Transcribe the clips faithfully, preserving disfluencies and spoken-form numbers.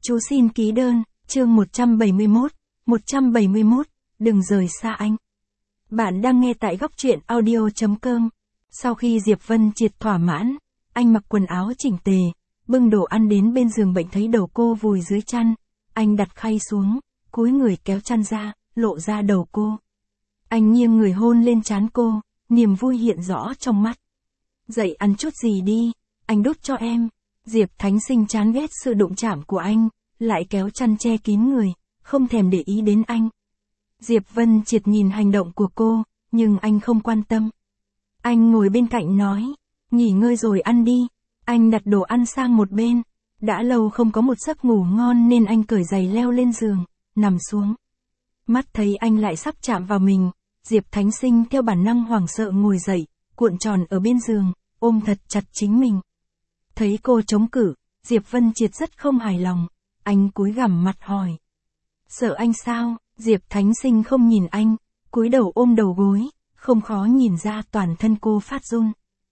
Chú xin ký đơn, chương một trăm bảy mươi mốt, một trăm bảy mươi mốt, đừng rời xa anh. Bạn đang nghe tại góc truyện audio chấm com. Sau khi Diệp Vân Triệt thỏa mãn, anh mặc quần áo chỉnh tề, bưng đồ ăn đến bên giường bệnh thấy đầu cô vùi dưới chăn. Anh đặt khay xuống, cúi người kéo chăn ra, lộ ra đầu cô. Anh nghiêng người hôn lên trán cô, niềm vui hiện rõ trong mắt. Dậy ăn chút gì đi, anh đút cho em. Diệp Thánh Sinh chán ghét sự đụng chạm của anh, lại kéo chăn che kín người, không thèm để ý đến anh. Diệp Vân Triệt nhìn hành động của cô, nhưng anh không quan tâm. Anh ngồi bên cạnh nói, nghỉ ngơi rồi ăn đi. Anh đặt đồ ăn sang một bên. Đã lâu không có một giấc ngủ ngon nên anh cởi giày leo lên giường, nằm xuống. Mắt thấy anh lại sắp chạm vào mình, Diệp Thánh Sinh theo bản năng hoảng sợ ngồi dậy, cuộn tròn ở bên giường, ôm thật chặt chính mình. Thấy cô chống cự, Diệp Vân Triệt rất không hài lòng, anh cúi gằm mặt hỏi. Sợ anh sao? Diệp Thánh Sinh không nhìn anh, cúi đầu ôm đầu gối, không khó nhìn ra toàn thân cô phát run.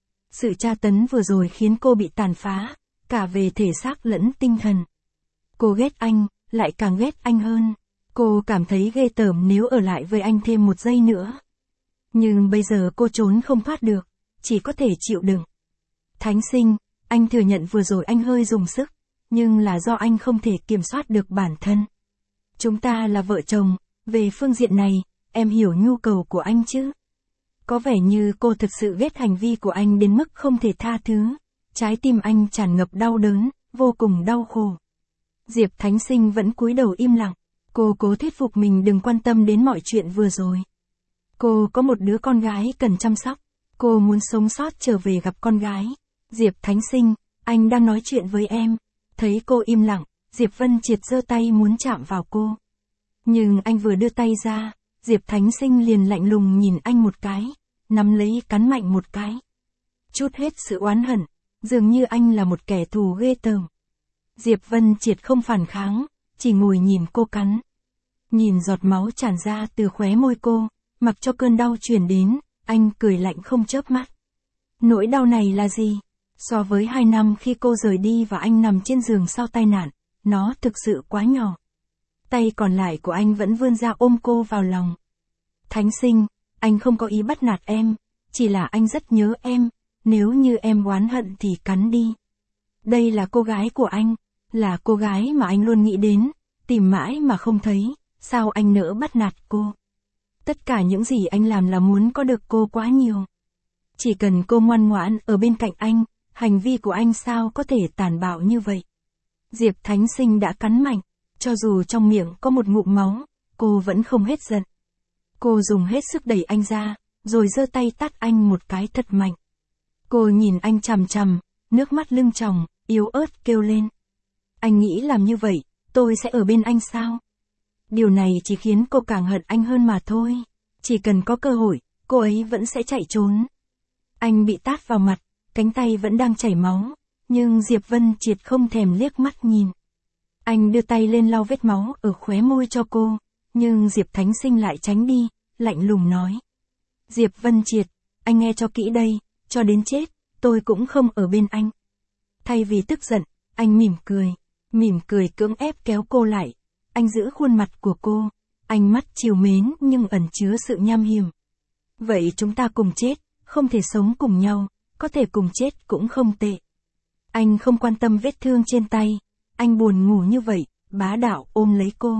Sự tra tấn vừa rồi khiến cô bị tàn phá, cả về thể xác lẫn tinh thần. Cô ghét anh, lại càng ghét anh hơn. Cô cảm thấy ghê tởm nếu ở lại với anh thêm một giây nữa. Nhưng bây giờ cô trốn không thoát được, chỉ có thể chịu đựng. Thánh Sinh, anh thừa nhận vừa rồi anh hơi dùng sức, nhưng là do anh không thể kiểm soát được bản thân. Chúng ta là vợ chồng, về phương diện này, em hiểu nhu cầu của anh chứ? Có vẻ như cô thực sự ghét hành vi của anh đến mức không thể tha thứ. Trái tim anh tràn ngập đau đớn, vô cùng đau khổ. Diệp Thánh Sinh vẫn cúi đầu im lặng. Cô cố thuyết phục mình đừng quan tâm đến mọi chuyện vừa rồi. Cô có một đứa con gái cần chăm sóc. Cô muốn sống sót trở về gặp con gái. Diệp Thánh Sinh, anh đang nói chuyện với em. Thấy cô im lặng, Diệp Vân Triệt giơ tay muốn chạm vào cô. Nhưng anh vừa đưa tay ra, Diệp Thánh Sinh liền lạnh lùng nhìn anh một cái, nắm lấy cắn mạnh một cái. Chút hết sự oán hận, dường như anh là một kẻ thù ghê tởm. Diệp Vân Triệt không phản kháng, chỉ ngồi nhìn cô cắn. Nhìn giọt máu tràn ra từ khóe môi cô, mặc cho cơn đau truyền đến, anh cười lạnh không chớp mắt. Nỗi đau này là gì? So với hai năm khi cô rời đi và anh nằm trên giường sau tai nạn, nó thực sự quá nhỏ. Tay còn lại của anh vẫn vươn ra ôm cô vào lòng. Thánh Sinh, anh không có ý bắt nạt em, chỉ là anh rất nhớ em, nếu như em oán hận thì cắn đi. Đây là cô gái của anh, là cô gái mà anh luôn nghĩ đến, tìm mãi mà không thấy, sao anh nỡ bắt nạt cô. Tất cả những gì anh làm là muốn có được cô quá nhiều. Chỉ cần cô ngoan ngoãn ở bên cạnh anh, hành vi của anh sao có thể tàn bạo như vậy. Diệp Thánh Sinh đã cắn mạnh, cho dù trong miệng có một ngụm máu, cô vẫn không hết giận. Cô dùng hết sức đẩy anh ra, rồi giơ tay tát anh một cái thật mạnh. Cô nhìn anh chằm chằm, nước mắt lưng tròng, yếu ớt kêu lên. Anh nghĩ làm như vậy, tôi sẽ ở bên anh sao? Điều này chỉ khiến cô càng hận anh hơn mà thôi. Chỉ cần có cơ hội, cô ấy vẫn sẽ chạy trốn. Anh bị tát vào mặt, cánh tay vẫn đang chảy máu, nhưng Diệp Vân Triệt không thèm liếc mắt nhìn. Anh đưa tay lên lau vết máu ở khóe môi cho cô, nhưng Diệp Thánh Sinh lại tránh đi, lạnh lùng nói. Diệp Vân Triệt, anh nghe cho kỹ đây, cho đến chết, tôi cũng không ở bên anh. Thay vì tức giận, anh mỉm cười, mỉm cười cưỡng ép kéo cô lại. Anh giữ khuôn mặt của cô, ánh mắt trìu mến nhưng ẩn chứa sự nham hiểm. Vậy chúng ta cùng chết, không thể sống cùng nhau, có thể cùng chết cũng không tệ. Anh không quan tâm vết thương trên tay, anh buồn ngủ như vậy, bá đạo ôm lấy cô.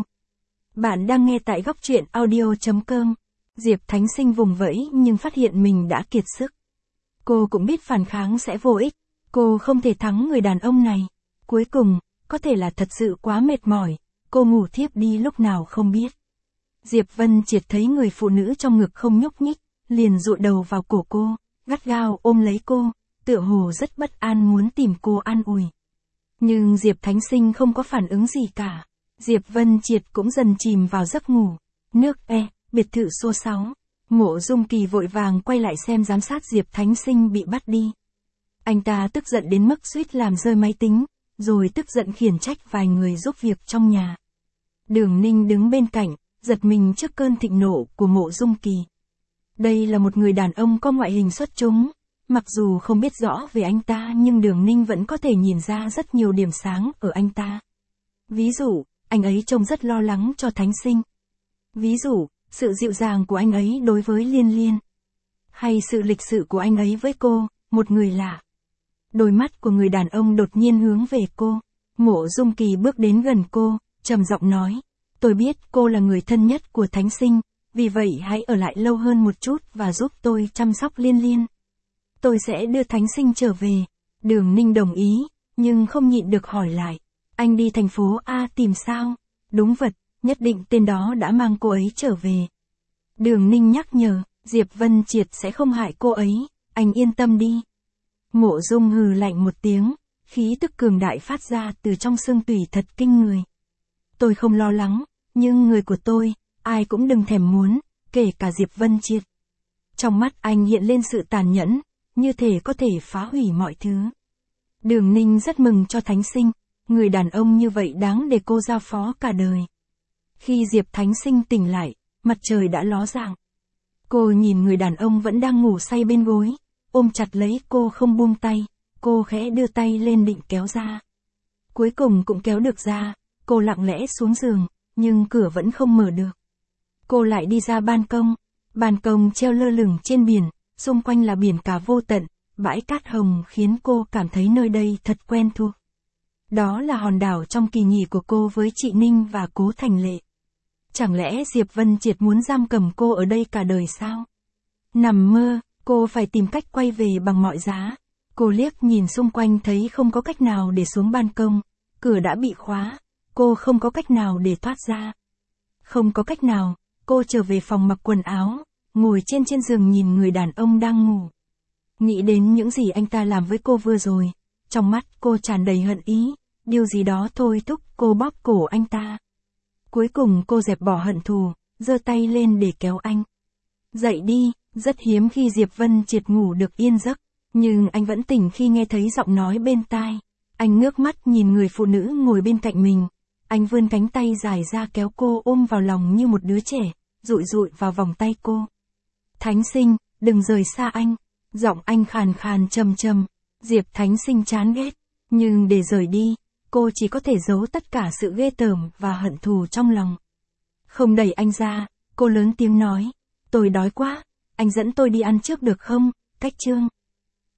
Bạn đang nghe tại góc truyện audio chấm com. Diệp Thánh Sinh vùng vẫy nhưng phát hiện mình đã kiệt sức. Cô cũng biết phản kháng sẽ vô ích, cô không thể thắng người đàn ông này. Cuối cùng, có thể là thật sự quá mệt mỏi, cô ngủ thiếp đi lúc nào không biết. Diệp Vân Triệt thấy người phụ nữ trong ngực không nhúc nhích, liền dụi đầu vào cổ cô, gắt gao ôm lấy cô, tựa hồ rất bất an muốn tìm cô an ủi. Nhưng Diệp Thánh Sinh không có phản ứng gì cả. Diệp Vân Triệt cũng dần chìm vào giấc ngủ. Nước E, biệt thự số sáu. Mộ Dung Kỳ vội vàng quay lại xem giám sát Diệp Thánh Sinh bị bắt đi. Anh ta tức giận đến mức suýt làm rơi máy tính, rồi tức giận khiển trách vài người giúp việc trong nhà. Đường Ninh đứng bên cạnh, giật mình trước cơn thịnh nộ của Mộ Dung Kỳ. Đây là một người đàn ông có ngoại hình xuất chúng. Mặc dù không biết rõ về anh ta nhưng Đường Ninh vẫn có thể nhìn ra rất nhiều điểm sáng ở anh ta. Ví dụ, anh ấy trông rất lo lắng cho Thánh Sinh. Ví dụ, sự dịu dàng của anh ấy đối với Liên Liên. Hay sự lịch sự của anh ấy với cô, một người lạ. Đôi mắt của người đàn ông đột nhiên hướng về cô. Mộ Dung Kỳ bước đến gần cô, trầm giọng nói. Tôi biết cô là người thân nhất của Thánh Sinh, vì vậy hãy ở lại lâu hơn một chút và giúp tôi chăm sóc Liên Liên. Tôi sẽ đưa Thánh Sinh trở về. Đường Ninh đồng ý, nhưng không nhịn được hỏi lại. Anh đi thành phố A tìm sao? Đúng vật, nhất định tên đó đã mang cô ấy trở về. Đường Ninh nhắc nhở, Diệp Vân Triệt sẽ không hại cô ấy, anh yên tâm đi. Mộ Dung hừ lạnh một tiếng, khí tức cường đại phát ra từ trong xương tủy thật kinh người. Tôi không lo lắng, nhưng người của tôi, ai cũng đừng thèm muốn, kể cả Diệp Vân Triệt. Trong mắt anh hiện lên sự tàn nhẫn, như thể có thể phá hủy mọi thứ. Đường Ninh rất mừng cho Thánh Sinh, người đàn ông như vậy đáng để cô giao phó cả đời. Khi Diệp Thánh Sinh tỉnh lại, mặt trời đã ló dạng. Cô nhìn người đàn ông vẫn đang ngủ say bên gối, ôm chặt lấy cô không buông tay, cô khẽ đưa tay lên định kéo ra. Cuối cùng cũng kéo được ra, cô lặng lẽ xuống giường, nhưng cửa vẫn không mở được. Cô lại đi ra ban công, ban công treo lơ lửng trên biển, xung quanh là biển cả vô tận, bãi cát hồng khiến cô cảm thấy nơi đây thật quen thuộc. Đó là hòn đảo trong kỳ nghỉ của cô với chị Ninh và Cố Thành Lệ. Chẳng lẽ Diệp Vân Triệt muốn giam cầm cô ở đây cả đời sao? Nằm mơ, cô phải tìm cách quay về bằng mọi giá. Cô liếc nhìn xung quanh thấy không có cách nào để xuống ban công, cửa đã bị khóa, cô không có cách nào để thoát ra. Không có cách nào, cô trở về phòng mặc quần áo, ngồi trên trên giường nhìn người đàn ông đang ngủ. Nghĩ đến những gì anh ta làm với cô vừa rồi, trong mắt cô tràn đầy hận ý, điều gì đó thôi thúc cô bóp cổ anh ta. Cuối cùng cô dẹp bỏ hận thù, giơ tay lên để kéo anh. Dậy đi, rất hiếm khi Diệp Vân Triệt ngủ được yên giấc, nhưng anh vẫn tỉnh khi nghe thấy giọng nói bên tai. Anh ngước mắt nhìn người phụ nữ ngồi bên cạnh mình. Anh vươn cánh tay dài ra kéo cô ôm vào lòng như một đứa trẻ, dụi dụi vào vòng tay cô. Thánh Sinh, đừng rời xa anh. Giọng anh khàn khàn trầm trầm. Diệp Thánh Sinh chán ghét, nhưng để rời đi, cô chỉ có thể giấu tất cả sự ghê tởm và hận thù trong lòng. Không đẩy anh ra, cô lớn tiếng nói. Tôi đói quá, anh dẫn tôi đi ăn trước được không, Cách Trương.